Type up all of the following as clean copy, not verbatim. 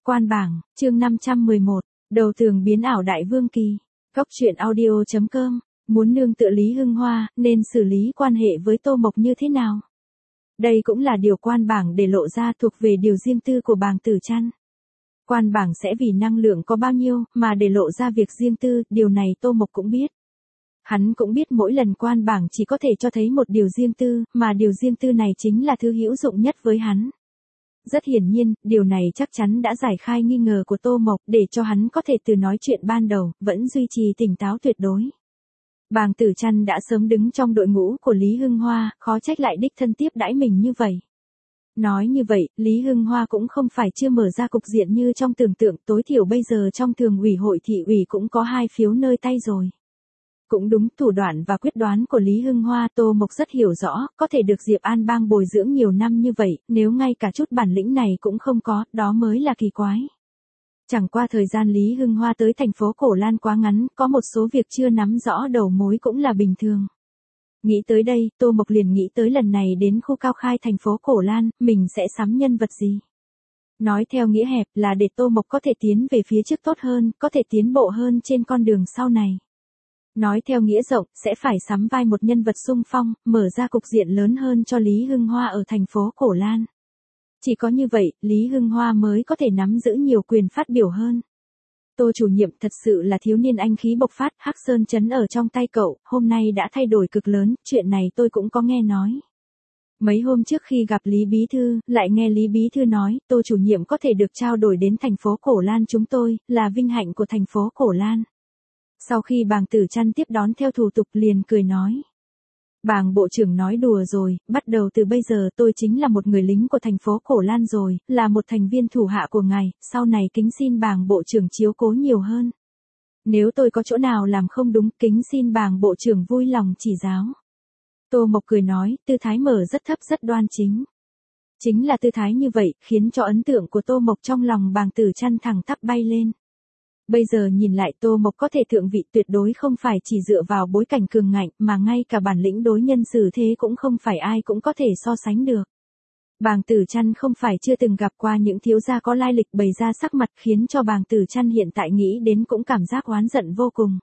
Quan bảng, chương 511, đầu tường biến ảo đại vương kỳ. Góc truyện audio.com, muốn nương tựa Lý Hưng Hoa, nên xử lý quan hệ với Tô Mộc như thế nào? Đây cũng là điều quan bảng để lộ ra thuộc về điều riêng tư của Bàng Tử Trăn. Quan bảng sẽ vì năng lượng có bao nhiêu mà để lộ ra việc riêng tư, điều này Tô Mộc cũng biết. Hắn cũng biết mỗi lần quan bảng chỉ có thể cho thấy một điều riêng tư, mà điều riêng tư này chính là thứ hữu dụng nhất với hắn. Rất hiển nhiên, điều này chắc chắn đã giải khai nghi ngờ của Tô Mộc để cho hắn có thể từ nói chuyện ban đầu, vẫn duy trì tỉnh táo tuyệt đối. Bàng Tử Trăn đã sớm đứng trong đội ngũ của Lý Hưng Hoa, khó trách lại đích thân tiếp đãi mình như vậy. Nói như vậy, Lý Hưng Hoa cũng không phải chưa mở ra cục diện như trong tưởng tượng, tối thiểu bây giờ trong thường ủy hội thị ủy cũng có 2 phiếu nơi tay rồi. Cũng đúng, thủ đoạn và quyết đoán của Lý Hưng Hoa Tô Mộc rất hiểu rõ, có thể được Diệp An Bang bồi dưỡng nhiều năm như vậy, nếu ngay cả chút bản lĩnh này cũng không có, đó mới là kỳ quái. Chẳng qua thời gian Lý Hưng Hoa tới thành phố Cổ Lan quá ngắn, có một số việc chưa nắm rõ đầu mối cũng là bình thường. Nghĩ tới đây, Tô Mộc liền nghĩ tới lần này đến khu Cao Khai thành phố Cổ Lan, mình sẽ sắm nhân vật gì. Nói theo nghĩa hẹp là để Tô Mộc có thể tiến về phía trước tốt hơn, có thể tiến bộ hơn trên con đường sau này. Nói theo nghĩa rộng, sẽ phải sắm vai một nhân vật xung phong, mở ra cục diện lớn hơn cho Lý Hưng Hoa ở thành phố Cổ Lan. Chỉ có như vậy, Lý Hưng Hoa mới có thể nắm giữ nhiều quyền phát biểu hơn. Tô chủ nhiệm thật sự là thiếu niên anh khí bộc phát, Hắc Sơn Trấn ở trong tay cậu, hôm nay đã thay đổi cực lớn, chuyện này tôi cũng có nghe nói. Mấy hôm trước khi gặp Lý Bí Thư, lại nghe Lý Bí Thư nói, Tô chủ nhiệm có thể được trao đổi đến thành phố Cổ Lan chúng tôi, là vinh hạnh của thành phố Cổ Lan. Sau khi Bàng Tử Trăn tiếp đón theo thủ tục liền cười nói. Bàng bộ trưởng nói đùa rồi, bắt đầu từ bây giờ tôi chính là một người lính của thành phố Cổ Lan rồi, là một thành viên thủ hạ của ngài, sau này kính xin Bàng bộ trưởng chiếu cố nhiều hơn. Nếu tôi có chỗ nào làm không đúng, kính xin Bàng bộ trưởng vui lòng chỉ giáo. Tô Mộc cười nói, tư thái mở rất thấp rất đoan chính. Chính là tư thái như vậy, khiến cho ấn tượng của Tô Mộc trong lòng Bàng Tử Trăn thẳng tắp bay lên. Bây giờ nhìn lại Tô Mộc có thể thượng vị tuyệt đối không phải chỉ dựa vào bối cảnh cường ngạnh mà ngay cả bản lĩnh đối nhân xử thế cũng không phải ai cũng có thể so sánh được. Bàng Tử Trăn không phải chưa từng gặp qua những thiếu gia có lai lịch bày ra sắc mặt khiến cho Bàng Tử Trăn hiện tại nghĩ đến cũng cảm giác oán giận vô cùng.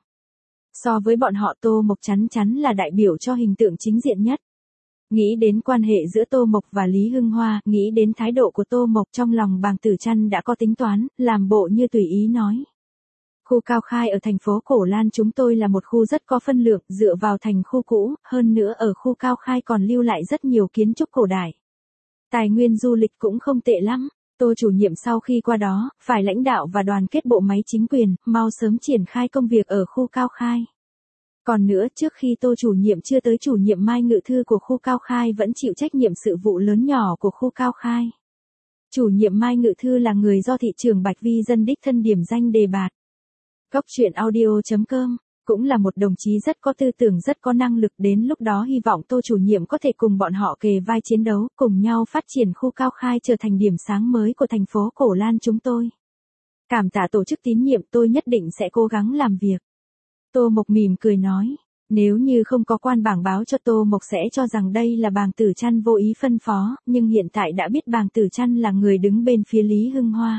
So với bọn họ Tô Mộc chắn chắn là đại biểu cho hình tượng chính diện nhất. Nghĩ đến quan hệ giữa Tô Mộc và Lý Hưng Hoa, nghĩ đến thái độ của Tô Mộc trong lòng Bàng Tử Trăn đã có tính toán, làm bộ như tùy ý nói. Khu Cao Khai ở thành phố Cổ Lan chúng tôi là một khu rất có phân lượng, dựa vào thành khu cũ, hơn nữa ở khu Cao Khai còn lưu lại rất nhiều kiến trúc cổ đại. Tài nguyên du lịch cũng không tệ lắm, Tô chủ nhiệm sau khi qua đó, phải lãnh đạo và đoàn kết bộ máy chính quyền, mau sớm triển khai công việc ở khu Cao Khai. Còn nữa, trước khi Tô chủ nhiệm chưa tới chủ nhiệm Mai Ngự Thư của khu Cao Khai vẫn chịu trách nhiệm sự vụ lớn nhỏ của khu Cao Khai. Chủ nhiệm Mai Ngự Thư là người do thị trưởng Bạch Vi Dân đích thân điểm danh đề bạt. Góc truyện audio.com, cũng là một đồng chí rất có tư tưởng rất có năng lực, đến lúc đó hy vọng Tô chủ nhiệm có thể cùng bọn họ kề vai chiến đấu, cùng nhau phát triển khu Cao Khai trở thành điểm sáng mới của thành phố Cổ Lan chúng tôi. Cảm tạ tổ chức tín nhiệm, tôi nhất định sẽ cố gắng làm việc. Tô Mộc mỉm cười nói, nếu như không có quan bảng báo cho Tô Mộc sẽ cho rằng đây là Bàng Tử Trăn vô ý phân phó, nhưng hiện tại đã biết Bàng Tử Trăn là người đứng bên phía Lý Hưng Hoa.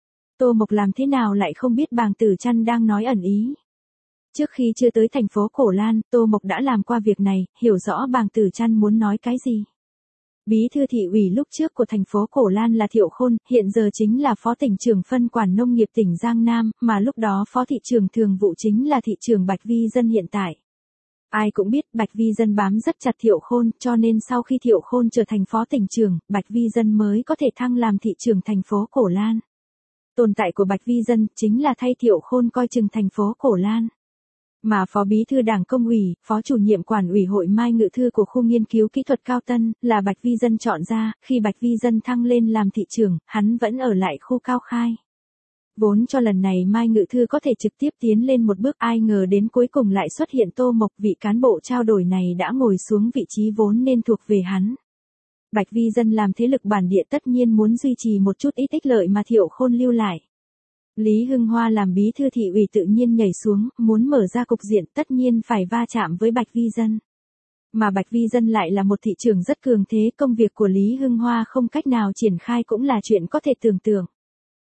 Tô Mộc làm thế nào lại không biết Bàng Tử Trăn đang nói ẩn ý. Trước khi chưa tới thành phố Cổ Lan, Tô Mộc đã làm qua việc này, hiểu rõ Bàng Tử Trăn muốn nói cái gì. Bí thư thị ủy lúc trước của thành phố Cổ Lan là Thiệu Khôn, hiện giờ chính là phó tỉnh trưởng phân quản nông nghiệp tỉnh Giang Nam, mà lúc đó phó thị trưởng thường vụ chính là thị trưởng Bạch Vi Dân hiện tại. Ai cũng biết Bạch Vi Dân bám rất chặt Thiệu Khôn, cho nên sau khi Thiệu Khôn trở thành phó tỉnh trưởng, Bạch Vi Dân mới có thể thăng làm thị trưởng thành phố Cổ Lan. Tồn tại của Bạch Vi Dân chính là thay Thiệu Khôn coi chừng thành phố Cổ Lan. Mà phó bí thư đảng công ủy, phó chủ nhiệm quản ủy hội Mai Ngự Thư của khu nghiên cứu kỹ thuật Cao Tân, là Bạch Vi Dân chọn ra, khi Bạch Vi Dân thăng lên làm thị trưởng, hắn vẫn ở lại khu Cao Khai. Vốn cho lần này Mai Ngự Thư có thể trực tiếp tiến lên một bước, ai ngờ đến cuối cùng lại xuất hiện Tô Mộc, vị cán bộ trao đổi này đã ngồi xuống vị trí vốn nên thuộc về hắn. Bạch Vi Dân làm thế lực bản địa tất nhiên muốn duy trì một chút ít ích lợi mà Thiệu Khôn lưu lại. Lý Hưng Hoa làm bí thư thị ủy tự nhiên nhảy xuống, muốn mở ra cục diện tất nhiên phải va chạm với Bạch Vi Dân. Mà Bạch Vi Dân lại là một thị trường rất cường thế, công việc của Lý Hưng Hoa không cách nào triển khai cũng là chuyện có thể tưởng tượng.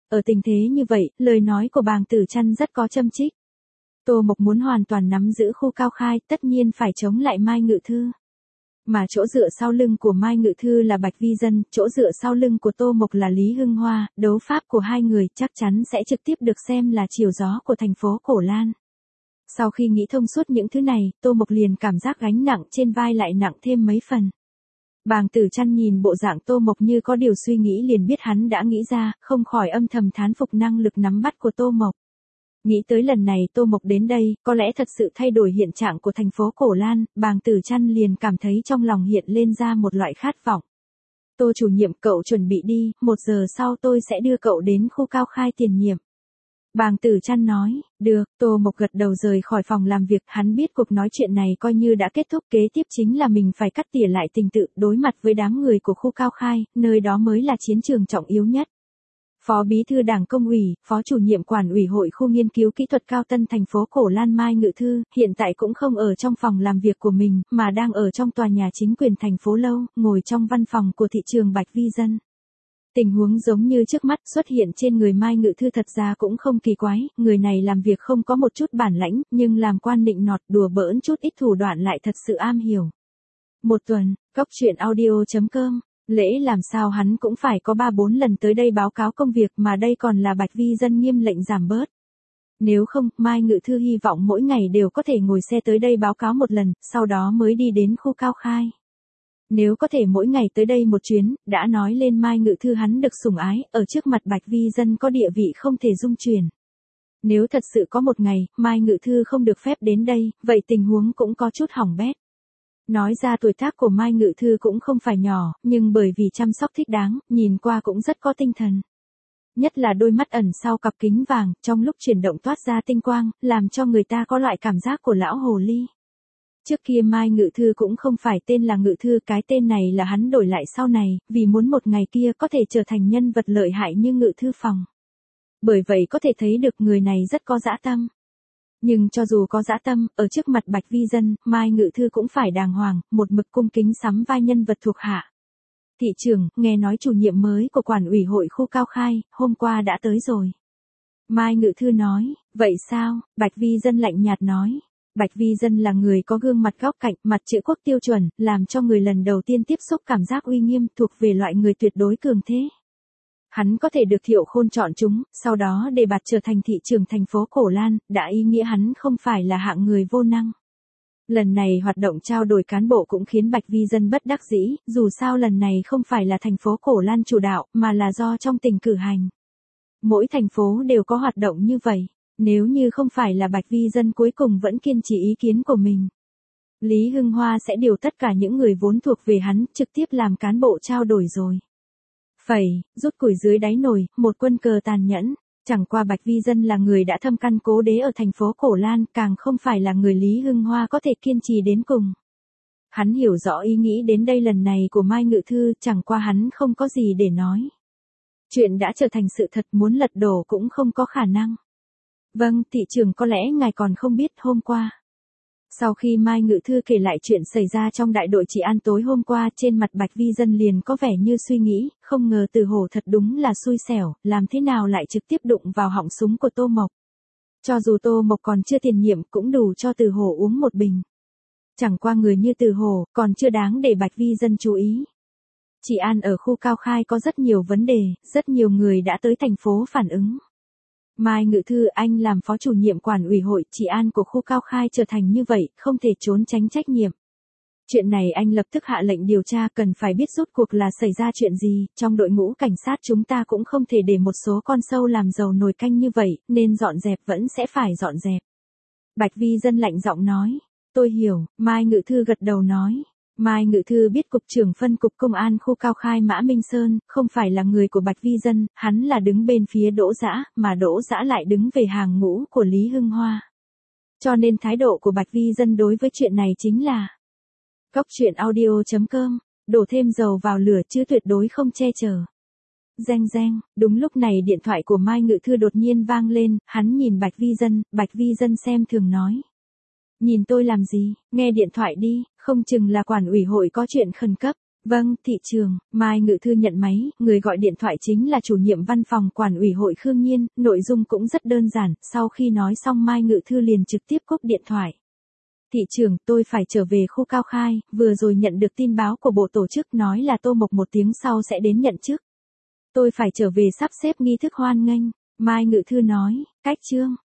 Ở tình thế như vậy, lời nói của Bàng Tử Trăn rất có châm chích. Tô Mộc muốn hoàn toàn nắm giữ khu Cao Khai, tất nhiên phải chống lại Mai Ngự Thư. Mà chỗ dựa sau lưng của Mai Ngự Thư là Bạch Vi Dân, chỗ dựa sau lưng của Tô Mộc là Lý Hưng Hoa, đấu pháp của hai người chắc chắn sẽ trực tiếp được xem là chiều gió của thành phố Cổ Lan. Sau khi nghĩ thông suốt những thứ này, Tô Mộc liền cảm giác gánh nặng trên vai lại nặng thêm mấy phần. Bàng Tử Trăn nhìn bộ dạng Tô Mộc như có điều suy nghĩ liền biết hắn đã nghĩ ra, không khỏi âm thầm thán phục năng lực nắm bắt của Tô Mộc. Nghĩ tới lần này Tô Mộc đến đây, có lẽ thật sự thay đổi hiện trạng của thành phố Cổ Lan, Bàng Tử Trăn liền cảm thấy trong lòng hiện lên ra một loại khát vọng. Tô chủ nhiệm, cậu chuẩn bị đi, 1 giờ sau tôi sẽ đưa cậu đến khu Cao Khai tiền nhiệm. Bàng Tử Trăn nói, được. Tô Mộc gật đầu rời khỏi phòng làm việc, hắn biết cuộc nói chuyện này coi như đã kết thúc, kế tiếp chính là mình phải cắt tỉa lại tình tự, đối mặt với đám người của khu Cao Khai, nơi đó mới là chiến trường trọng yếu nhất. Phó Bí thư Đảng Công ủy, Phó chủ nhiệm Quản ủy Hội khu nghiên cứu kỹ thuật Cao Tân thành phố Cổ Lan Mai Ngự Thư, hiện tại cũng không ở trong phòng làm việc của mình, mà đang ở trong tòa nhà chính quyền thành phố Lâu, ngồi trong văn phòng của thị trường Bạch Vi Dân. Tình huống giống như trước mắt xuất hiện trên người Mai Ngự Thư thật ra cũng không kỳ quái, người này làm việc không có một chút bản lãnh, nhưng làm quan nịnh nọt đùa bỡn chút ít thủ đoạn lại thật sự am hiểu. Một tuần, coctruyện.audio.com, lễ làm sao hắn cũng phải có 3-4 lần tới đây báo cáo công việc mà đây còn là Bạch Vi Dân nghiêm lệnh giảm bớt. Nếu không, Mai Ngự Thư hy vọng mỗi ngày đều có thể ngồi xe tới đây báo cáo một lần, sau đó mới đi đến khu Cao Khai. Nếu có thể mỗi ngày tới đây một chuyến, đã nói lên Mai Ngự Thư hắn được sủng ái, ở trước mặt Bạch Vi Dân có địa vị không thể dung chuyển. Nếu thật sự có một ngày, Mai Ngự Thư không được phép đến đây, vậy tình huống cũng có chút hỏng bét. Nói ra tuổi tác của Mai Ngự Thư cũng không phải nhỏ, nhưng bởi vì chăm sóc thích đáng, nhìn qua cũng rất có tinh thần. Nhất là đôi mắt ẩn sau cặp kính vàng, trong lúc chuyển động toát ra tinh quang, làm cho người ta có loại cảm giác của lão hồ ly. Trước kia Mai Ngự Thư cũng không phải tên là Ngự Thư, cái tên này là hắn đổi lại sau này, vì muốn một ngày kia có thể trở thành nhân vật lợi hại như Ngự Thư phòng. Bởi vậy có thể thấy được người này rất có dã tâm. Nhưng cho dù có dã tâm, ở trước mặt Bạch Vi Dân, Mai Ngự Thư cũng phải đàng hoàng, một mực cung kính sắm vai nhân vật thuộc hạ. Thị trưởng, nghe nói chủ nhiệm mới của Quản ủy Hội khu Cao Khai, hôm qua đã tới rồi. Mai Ngự Thư nói, vậy sao? Bạch Vi Dân lạnh nhạt nói. Bạch Vi Dân là người có gương mặt góc cạnh, mặt chữ quốc tiêu chuẩn, làm cho người lần đầu tiên tiếp xúc cảm giác uy nghiêm, thuộc về loại người tuyệt đối cường thế. Hắn có thể được Thiệu Khôn chọn chúng, sau đó đề bạt trở thành thị trưởng thành phố Cổ Lan, đã ý nghĩa hắn không phải là hạng người vô năng. Lần này hoạt động trao đổi cán bộ cũng khiến Bạch Vi Dân bất đắc dĩ, dù sao lần này không phải là thành phố Cổ Lan chủ đạo, mà là do trong tỉnh cử hành. Mỗi thành phố đều có hoạt động như vậy, nếu như không phải là Bạch Vi Dân cuối cùng vẫn kiên trì ý kiến của mình. Lý Hưng Hoa sẽ điều tất cả những người vốn thuộc về hắn, trực tiếp làm cán bộ trao đổi rồi. Phẩy, rút củi dưới đáy nồi, một quân cờ tàn nhẫn. Chẳng qua Bạch Vi Dân là người đã thâm căn cố đế ở thành phố Cổ Lan, càng không phải là người Lý Hưng Hoa có thể kiên trì đến cùng. Hắn hiểu rõ ý nghĩ đến đây lần này của Mai Ngự Thư, chẳng qua hắn không có gì để nói. Chuyện đã trở thành sự thật, muốn lật đổ cũng không có khả năng. Vâng, thị trưởng, có lẽ ngài còn không biết hôm qua. Sau khi Mai Ngự Thư kể lại chuyện xảy ra trong đại đội trị an tối hôm qua, trên mặt Bạch Vi Dân liền có vẻ như suy nghĩ, không ngờ Từ Hổ thật đúng là xui xẻo, làm thế nào lại trực tiếp đụng vào họng súng của Tô Mộc. Cho dù Tô Mộc còn chưa tiền nhiệm cũng đủ cho Từ Hổ uống một bình. Chẳng qua người như Từ Hổ, còn chưa đáng để Bạch Vi Dân chú ý. Trị an ở khu Cao Khai có rất nhiều vấn đề, rất nhiều người đã tới thành phố phản ứng. Mai Ngự Thư, anh làm phó chủ nhiệm Quản ủy Hội trị an của khu Cao Khai trở thành như vậy, không thể trốn tránh trách nhiệm. Chuyện này anh lập tức hạ lệnh điều tra, cần phải biết rốt cuộc là xảy ra chuyện gì, trong đội ngũ cảnh sát chúng ta cũng không thể để một số con sâu làm dầu nồi canh như vậy, nên dọn dẹp vẫn sẽ phải dọn dẹp. Bạch Vi Dân lạnh giọng nói, tôi hiểu, Mai Ngự Thư gật đầu nói. Mai Ngự Thư biết cục trưởng phân cục công an khu Cao Khai Mã Minh Sơn, không phải là người của Bạch Vi Dân, hắn là đứng bên phía Đỗ Dã, mà Đỗ Dã lại đứng về hàng ngũ của Lý Hưng Hoa. Cho nên thái độ của Bạch Vi Dân đối với chuyện này chính là coctruyện.audio.com, đổ thêm dầu vào lửa chứ tuyệt đối không che chở. Reng reng, đúng lúc này điện thoại của Mai Ngự Thư đột nhiên vang lên, hắn nhìn Bạch Vi Dân xem thường nói. Nhìn tôi làm gì, nghe điện thoại đi, không chừng là Quản ủy Hội có chuyện khẩn cấp. Vâng, thị trường. Mai Ngự Thư nhận máy, người gọi điện thoại chính là chủ nhiệm văn phòng quản ủy hội Khương Nhiên, nội dung cũng rất đơn giản, sau khi nói xong Mai Ngự Thư liền trực tiếp cúp điện thoại. Thị trưởng, tôi phải trở về khu Cao Khai, vừa rồi nhận được tin báo của bộ tổ chức nói là Tô Mộc 1 tiếng sau sẽ đến nhận chức. Tôi phải trở về sắp xếp nghi thức hoan nghênh. Mai Ngự Thư nói, cách chương.